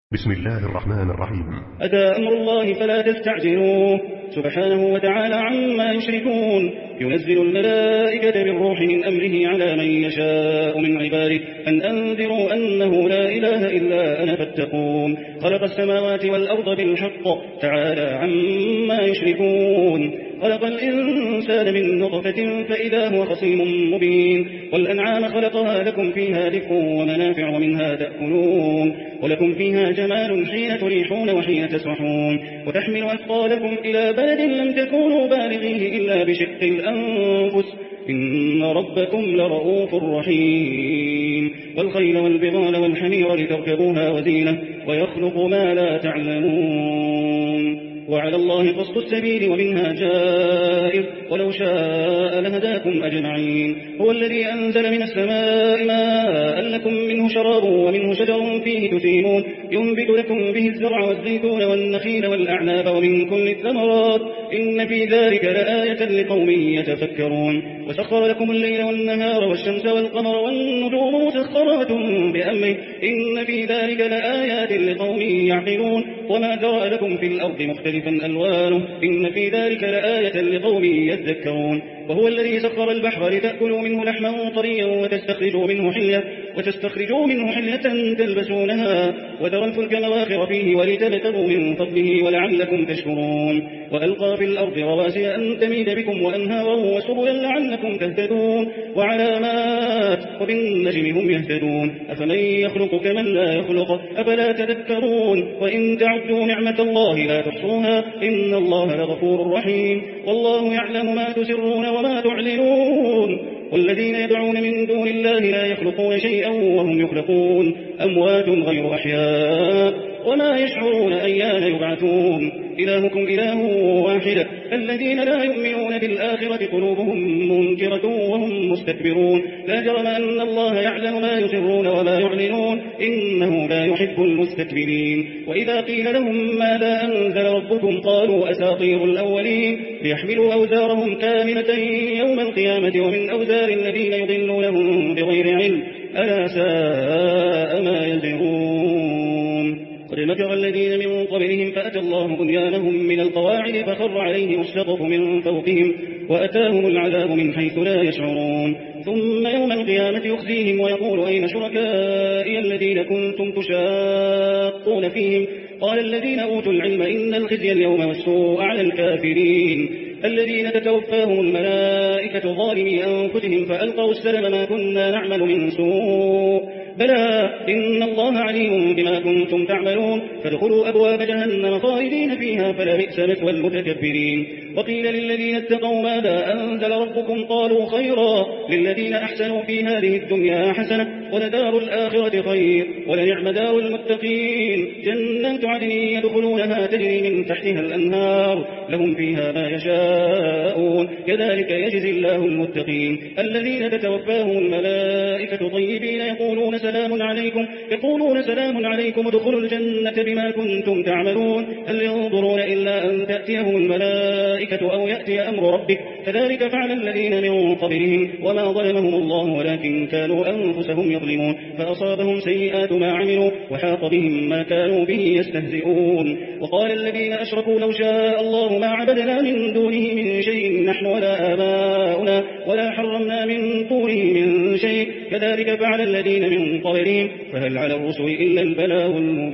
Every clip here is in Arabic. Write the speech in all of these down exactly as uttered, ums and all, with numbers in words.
بسم الله الرحمن الرحيم. أتى أمر الله فلا تستعجلوه سبحانه وتعالى عما يشركون. ينزل الملائكة بالروح من أمره على من يشاء من عباده أن أنذروا أنه لا إله إلا أنا فاتقون. خلق السماوات والأرض بالحق تعالى عما يشركون. خلق الإنسان من نطفة فإذا هو خصيم مبين. والأنعام خلقها لكم فيها دفء ومنافع ومنها تأكلون ولكم فيها جمال حين تريحون وحين تسرحون. وتحمل أثقالكم إلى بلد لم تكونوا بالغيه إلا بشق الأنفس إن ربكم لرؤوف رحيم. والخيل والبغال والحمير لتركبوها وزينة ويخلق ما لا تعلمون. وعلى الله قصد السبيل ومنها جائر ولو شاء لهداكم أجمعين. هو الذي أنزل من السماء ماء لكم منه شراب ومنه شجر فيه تسيمون. ينبت لكم به الزرع والزيتون والنخيل والأعناب ومن كل الثمرات إن في ذلك لآية لقوم يتفكرون. وسخر لكم الليل والنهار والشمس والقمر والنجوم مسخرات بأمره إن في ذلك لآيات لقوم يعقلون. وما ذرأ لكم في الأرض مختلفا ألوانه إن في ذلك لآية لقوم يذكرون. وهو الذي سخر البحر لتأكلوا منه لحما طريا وتستخرجوا منه حلية وتستخرجوا منه حلية تلبسونها وترى الفلك مواخر فيه ولتبتغوا من فضله ولعلكم تشكرون. وألقى في الأرض رواسي أن تميد بكم وأنهارا وسبلا لعلكم تهتدون. وعلامات وبالنجم هم يهتدون. أفمن يخلق كمن لا يخلق أفلا تذكرون. وإن تعدوا نعمة الله لا تحصوها إن الله لغفور رحيم. والله يعلم ما تسرون وما تعلنون. والذين يدعون من دون الله لا يخلقون شيئا وهم يخلقون أموات غير أحياء وما يشعرون أيان يبعثون. إلهكم إله واحد. الذين لا يؤمنون بالآخرة قلوبهم منكرة وهم مستكبرون. لا جرم أن الله يعلم ما يسرون وما يعلنون إنه لا يحب المستكبرين. وإذا قيل لهم ماذا أنزل ربكم قالوا أساطير الأولين ليحملوا أوزارهم كاملة يوم القيامة ومن أوزار الذين يضلونهم بغير علم ألا ساء ما يزرون. قد مكر الذين من قبلهم فأتى الله بنيانهم من القواعد فخر عليهم السقف من فوقهم وأتاهم العذاب من حيث لا يشعرون. ثم يوم القيامة يخزيهم ويقول أين شركائي الذين كنتم تشاقون فيهم قال الذين أوتوا العلم إن الخزي اليوم والسوء على الكافرين الذين تتوفاهم الملائكة ظالمي أنفسهم فألقوا السلم ما كنا نعمل من سوء بلى إن الله عليم بما كنتم تعملون. فادخلوا أبواب جهنم خالدين فيها فلا بئس مثوى المتكبرين. وقيل للذين اتقوا ماذا أنزل ربكم قالوا خيرا للذين أحسنوا في هذه الدنيا حسنة ولدار الآخرة خير ولنعم دار المتقين. جنات عدن يدخلونها تجري من تحتها الأنهار لهم فيها ما يشاءون كذلك يجزي الله المتقين. الذين تتوفاهم الملائكة طيبين يقولون سلام عليكم يقولون سلام عليكم ادخلوا الجنة بما كنتم تعملون. هل ينظرون إلا أن تأتيهم الملائكة أو يأتي أمر ربك كذلك فعل الذين من قبلهم وما ظلمهم الله ولكن كانوا أنفسهم يظلمون. فأصابهم سيئات ما عملوا وحاق بهم ما كانوا به يستهزئون. وقال الذين أشركوا لو شاء الله ما عبدنا من دونه من شيء نحن ولا آباؤنا ولا حرمنا من طوره من شيء كذلك فعل الذين من قبلهم فهل على الرسل إلا البلاغ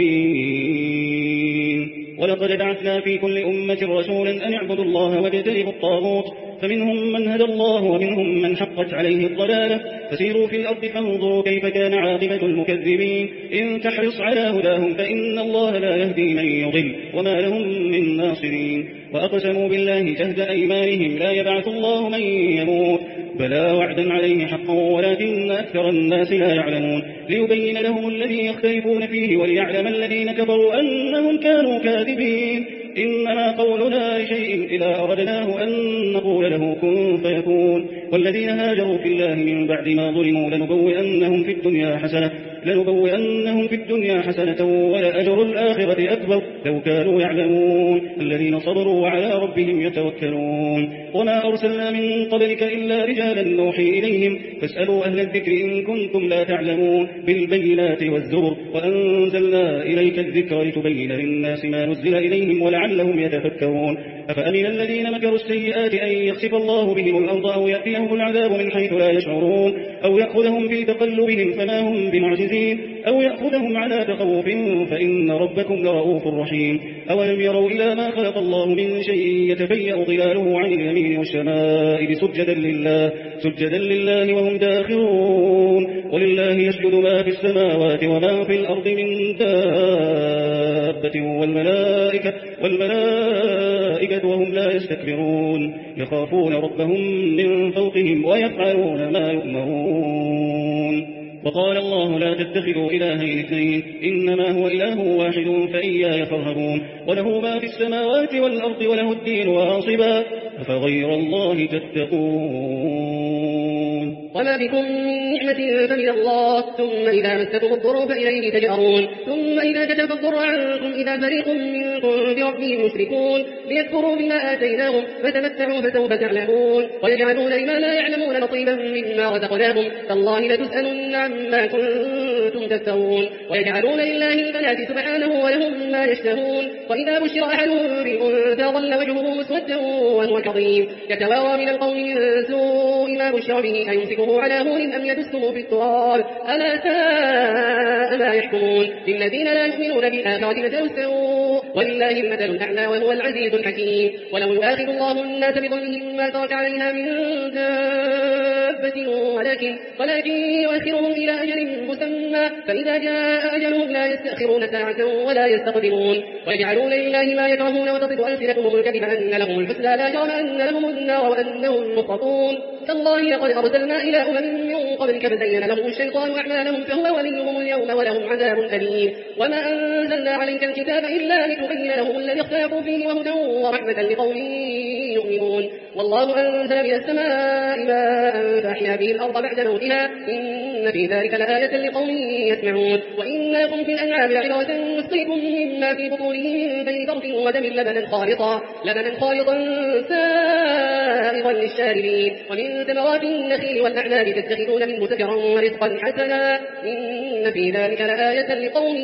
المبين. ولقد بعثنا في كل أمة رسولا أن اعبدوا الله واجتنبوا الطاغوت فمنهم من هدى الله ومنهم من حقت عليه الضلالة. فسيروا في الأرض فانظروا كيف كان عاقبة المكذبين. إن تحرص على هداهم فإن الله لا يهدي من يضل وما لهم من ناصرين. وأقسموا بالله جهد أيمانهم لا يبعث الله من يموت بلى وعدا عليه حقا ولكن أكثر الناس لا يعلمون. ليبين لهم الذي يختلفون فيه وليعلم الذين كفروا أنهم كانوا كاذبين. إنما قولنا لشيء إذا أردناه أن نقول له كن فيكون. والذين هاجروا في الله من بعد ما ظلموا لنبوئنهم في الدنيا حسنة لنبوئنهم في الدنيا حسنة ولأجر الآخرة أكبر لو كانوا يعلمون الذين صبروا وعلى ربهم يتوكلون وما أرسلنا من قبلك إلا رجالا نوحي إليهم فاسألوا أهل الذكر إن كنتم لا تعلمون بالبينات والزبر وأنزلنا إليك الذكر لتبين للناس ما نزل إليهم ولعلهم يتفكرون أفأمن الذين مكروا السيئات أن يخسف الله بهم الأرض أو يأتيهم العذاب من حيث لا يشعرون أو يأخذهم في تقلبهم فما هم بمعجزين أو يأخذهم على تخوف فإن ربكم لرؤوف رحيم أولم يروا إلى ما خلق الله من شيء يتفيأ ظلاله عن اليمين والشمائل سجدا لله, سجدا لله وهم داخرون ولله يسجد ما في السماوات وما في الأرض من دابة والملائكة, والملائكة وهم لا يستكبرون يخافون ربهم من فوقهم ويفعلون ما يؤمرون وقال الله لا تتخذوا إلهين اثنين إنما هو إله واحد فإياي فارهبون وله ما في السماوات والأرض وله الدين واصبا أفغير الله تتقون وما بكم من نعمة فمن الله ثم إذا مستكم الضر فإليه تجأرون ثم إذا كشف الضر عنكم إذا فريق منكم بربهم يشركون ليكفروا بما آتيناهم فتمتعوا فسوف تعلمون ويجعلون لما لا يعلمون نصيبا مما رزقناهم تالله لتسألن عما كنتم تفترون ويجعلون لله البنات سبحانه ولهم ما يشتهون وإذا بشر أحدهم بالأنثى ظل وجهه مسودا وهو كظيم يتوارى من القوم من سوء ما بشر به أيمسكه على هون أم يدسه في التراب ألا ساء ما يحكمون للذين لا يؤمنون بالآخرة مثل السوء ولله المثل الأعلى وهو العزيز الحكيم ولو يؤاخذ الله الناس بظلمهم ما ترك عليها من دابة ولكن, ولكن يؤخرهم إلى أجل مسمى فإذا جاء أجلهم لا يستأخرون ساعة ولا يستقدمون ويجعلون لله ما يكرهون وتصف ألسنتهم الكذب أن لهم الحسنى لا جرم أن لهم النار وأنهم مفرطون تالله لقد أرسلنا إلى أمم من قبلك فزين لهم الشيطان أعمالهم فهو وليهم اليوم ولهم عذاب أليم وما أنزلنا عليك الكتاب إلا لتبين لهم الذي اختلفوا فيه وهدى ورحمة لقوم يؤمنون والله أنزل من السماء ماء فأحيا به الأرض بعد موتها إن في ذلك لآية لقوم يسمعون وإن لكم في الأنعام لعبرة نسقيكم مما في بطونه من بين فرث ودم لبنا خالطا لبنا خالطا سائغا للشاربين ومن ثمرات النخيل والأعناب تتخذون منه سكرا ورزقا حسنا إن في ذلك لآية لقوم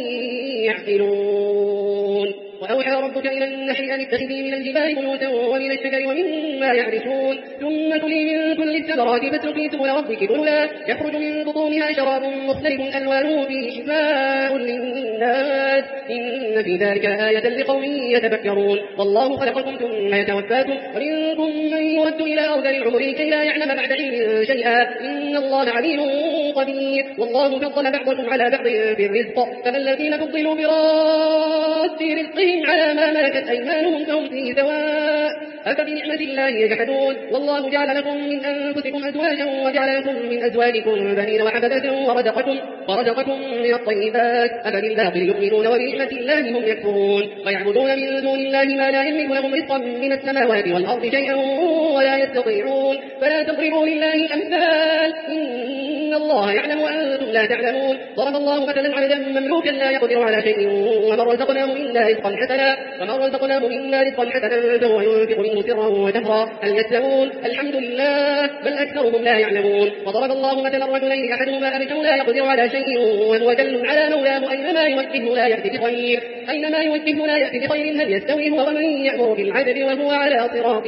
يعقلون وأوحى ربك إلى النحل أن اتخذي من الجبال بيوتا ومن الشجر ومما يعرشون ثم كلي من كل الثمرات فاسلكي سبل ربك ذللا يخرج من بطونها شراب مختلف ألوانه فيه شفاء للناس إن في ذلك آية لقوم يتفكرون والله خلقكم ثم يتوفاكم ومنكم من يرد إلى أرذل العمر كي لا يعلم بعد علم شيئا إن الله عليم قدير والله فضل بعضكم على بعض في الرزق فما الذين فضلوا براد رزقهم على ما ملكت أيمانهم فهم فيه سواء أفبنعمة الله يجحدون والله جعل لكم من أنفسكم أزواجا وجعل لكم من أزواجكم بنين وحفدة ورزقكم, ورزقكم من الطيبات أفبالباطل يؤمنون وبنعمة الله هم يكفرون ويعبدون من دون الله ما لا يملك لهم رزقا من السماوات والأرض شيئا ولا يستطيعون فلا تضربوا لله الأمثال إن الله يعلم وأنتم لا تعلمون ضرب الله مثلا عبدا مملوكا لا يقدر على شيء ومن رزقناه منا رزقا حسنا ومن رزقناه منا رزقا حسنا فهو ينفق منه سرا وجهرا هل يستوون الحمد لله بل أكثرهم لا يعلمون وضرب الله مثلا رجلين أحدهما أبكم لا يقدر على شيء وهو كل على مولاه أينما يوجهه لا يأتي بخير أينما يوجهه لا يأتي بخير هل يستوي هو ومن يأمر بالعدل وهو على صراط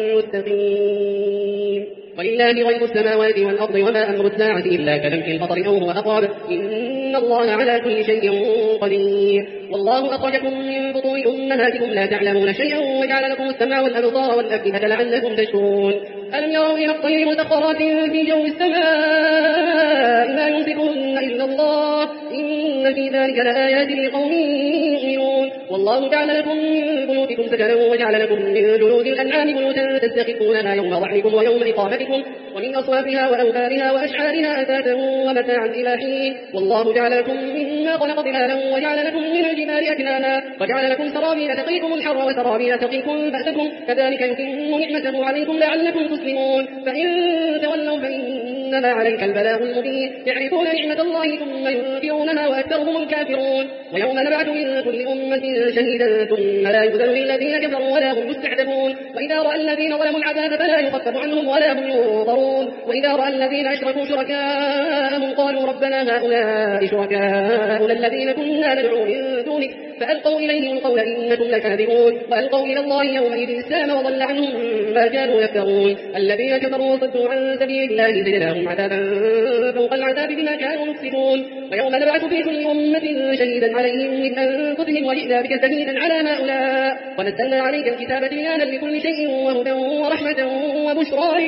مستقيم ولله غيب السماوات والأرض وما أمر الساعة إلا كلمح البصر أو هو أقرب إن الله على كل شيء قدير والله أخرجكم من بطون أمهاتكم لا تعلمون شيئا وجعل لكم السمع والأبصار والأفئدة لعلكم تشكرون ألم يروا إلى الطير مسخرات في جو السماء ما يمسكهن إلا الله إن في ذلك لآيات لقوم يؤمنون والله جعل لكم من بيوتكم سكنا وجعل لكم من جلود الأنعام بيوتا تستخفونها يوم ضعنكم ويوم إقامتكم ومن أصوافها وأوبارها وأشعارها أثاثا ومتاعا إلى حين والله جعل لكم مما خلق ظلالا وجعل لكم من الجبال النار أكنانا وجعل لكم سرابيل تقيكم الحر وسرابيل تقيكم بأسكم كذلك يتم نعمته عليكم لعلكم تسلمون فإن تولوا فإنما عليك البلاغ المبين يعرفون نعمة الله ثم ينكرونها وأكثرهم الكافرون ويوم نبعث من كل أمة شهيدا ثم لا يؤذن للذين كفروا ولا هم يستعتبون وإذا رأى الذين ظلموا العذاب فلا يخفف عنهم ولا هم ينظرون وإذا رأى الذين أشركوا شركاءهم قالوا ربنا هؤلاء شركاؤنا الذين كنا ندعو من دونك فألقوا إليهم القول إنكم لكاذبون وألقوا إلى الله يومئذ السلام وضل عنهم ما كانوا يفترون الذين كفروا وصدوا عن سبيل الله زدناهم عذابا فوق العذاب بما كانوا يفسدون ويوم نبعث في كل أمة شهيدا عليهم من أنفسهم وجئنا بك شهيدا على هؤلاء ونزلنا عليك الكتاب تبيانا لكل شيء وهدى ورحمة وبشرى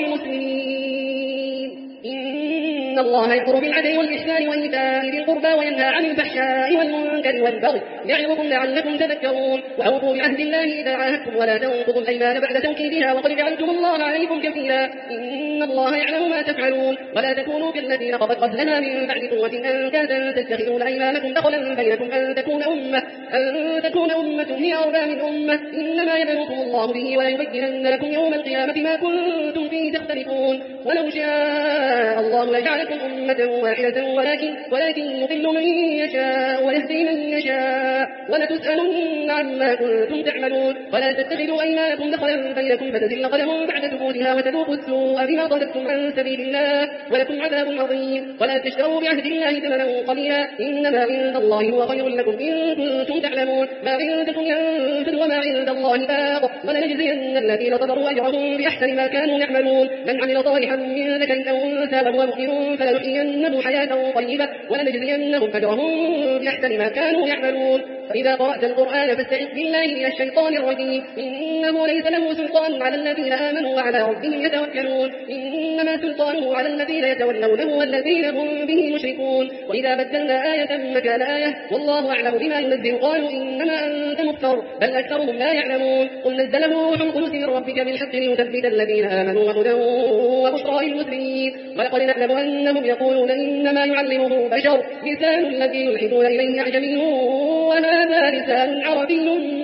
للمسلمين إن الله يأمر بالعدل والإحسان وإيتاء ذي القربى وينهى عن الفحشاء والمنكر والبغي يعظكم لعلكم تذكرون وأوفوا بعهد الله إذا عاهدتم ولا تنقضوا الأيمان بعد توكيدها وقد جعلتم الله عليكم كفيلا إن الله يعلم ما تفعلون ولا تكونوا كالذين قضت قبلها من بعد قوة أنكاثا تتخذون أيمانكم دخلا بينكم أن تكون أمة أن تكون أمة هي أربى من أمة إنما يبلوكم الله به ويبينن لكم يوم القيامة ما كنتم فيه تختلفون ولو شاء الله لجعلكم أمة واحدة ولكن ولكن يضل من يشاء ويهدي من يشاء ولتسألن عما كنتم تعملون ولا تتخذوا أيمانكم دخلا بينكم فتزل قدم بعد ثبوتها وتذوقوا السوء بما صددتم عن سبيل الله ولكم عذاب عظيم ولا تشتروا بعهد الله ثمنا قليلا إنما عند الله هو خير لكم إن كنتم تعلمون ما عندكم ينفد وما عند الله باق ولنجزين الذين صبروا أجرهم بأحسن ما كانوا يعملون من عمل صالحا من ذكر أو أنثى وهو مؤمن فلنحيينه حياة طيبة ولنجزينهم أجرهم بأحسن ما كانوا يعملون فإذا قرأت القرآن فاستعذ بالله من الشيطان الرجيم إنه ليس له سلطان على الذين آمنوا وعلى ربهم يتوكلون إنما سلطانه على الذين يتولونه والذين هم به مشركون وإذا بدلنا آية مكان آية والله أعلم بما ينزل قالوا إنما أنت مفتر بل أكثرهم لا يعلمون قل نزله روح القدس من ربك بالحق ليثبت الذين آمنوا وهدى وبشرى للمسلمين ولقد نعلم أنهم يقولون إنما يعلمه بشر لسان الذي يلحدون إليه أعجمي وهذا لسان عربي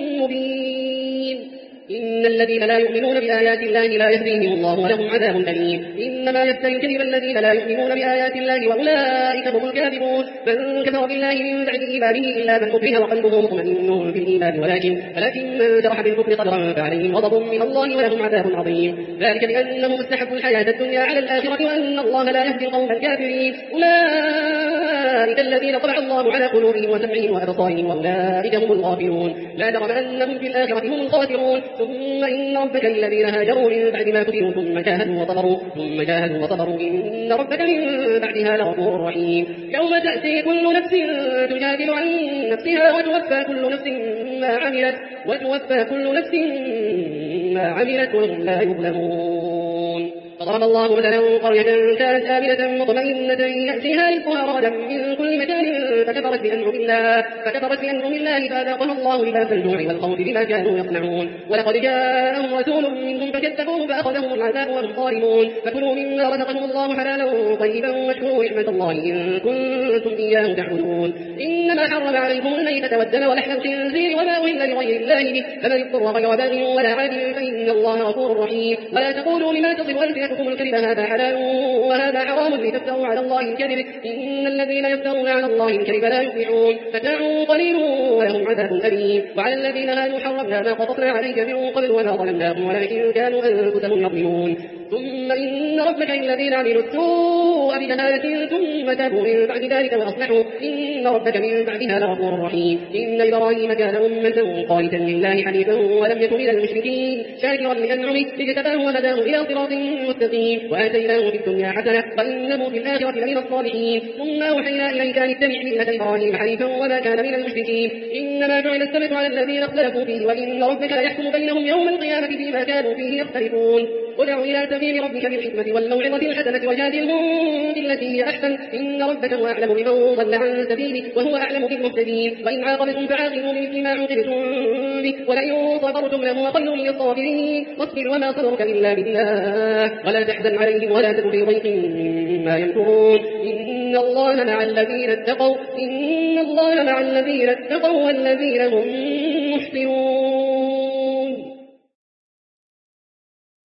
مبين إن الذين لا يؤمنون بآيات الله لا يهديهم الله ولهم عذاب أليم إنما يفتري الكذب الذين لا يؤمنون بآيات الله وأولئك هم الكاذبون من كفر بالله من بعد إيمانه إلا من أكره وقلبه مطمئن بالإيمان ولكن ولكن من جرح بالكفر صدرا فعليهم غضب من الله ولهم عذاب عظيم ذلك بأنهم استحبوا الحياة الدنيا على الآخرة وأن الله لا يهدي القوم الكافرين أولئك الذين طبع الله على قلوبهم وسمعهم وأبصارهم وأولئك هم الغافلون لا جرم أنهم في الآخرة هم الخاسرون ثم إن ربك الذين هاجروا من بعد ما فتنوا ثم جاهدوا وصبروا ثم جاهدوا وصبروا إن ربك من بعدها لغفور رحيم يوم تأتي كل نفس تجادل عن نفسها وتوفى كل نفس ما عملت وتوفى كل نفس ما عملت وهم لا يظلمون فضرب الله مثلا قرية كانت آمنة مطمئنة يأتيها رزقها رغدا من كل مكان فكفرت بأنعم الله فكفرت بأنعم الله فأذاقها الله لباس الجوع والخوف بما كانوا يصنعون ولقد جاءهم رسول منهم فكذبوه فأخذهم العذاب وهم ظالمون فكلوا مما رزقهم الله حلالا طيبا واشكروا نعمة الله إن كنتم إياه تعبدون إنما حرم عليكم الميتة والدم ولحم الخنزير وما أهل لغير الله به فمن اضطر غير باغ ولا عاد فإن الله غفور رحيم ولا تقولوا لما تصف ألسنتكم الكذب هذا حلال وهذا حرام لتفتروا على الله الكذب إن الذين يفترون على الله الكذب لا يفلحون متاع قليل ولهم عذاب أليم وعلى الذين هادوا حرمنا ما قصصنا عليك من قبل وما ظلمناهم ولكن كانوا أنفسهم يظلمون ثم إن ربك الذين عملوا السوء بجهالة ثم تابوا من بعد ذلك وأصلحوا إن ربك من بعدها لغفور رحيم إن إبراهيم كان أمة قانتا لله حنيفا ولم يكن من المشركين شاكرا لأنعمه اجتباه وهداه إلى صراط مستقيم وآتيناه في الدنيا حسنة وإنه في الآخرة لمن الصالحين ثم أوحينا إليك أن اتبع ملة إبراهيم حنيفا وما كان من المشركين إنما جعل السبت على الذين اختلفوا فيه وإن ربك ليحكم بينهم يوم القيامة فيما كانوا فيه يختلفون ادع إلى سبيل ربك بالحكمة والموعظة الحسنة وجادلهم بالتي هي أحسن إن ربك هو أعلم بمن ضل عن سبيله وهو أعلم بالمهتدين وإن عاقبتم فعاقبوا بمثل ما عوقبتم به ولئن صبرتم لهو خير للصابرين واصبر وما صبرك إلا بالله ولا تحزن عليهم ولا تك في ضيق مما يمكرون إن الله مع الذين اتقوا إن الله مع الذين اتقوا والذين هم محسنون.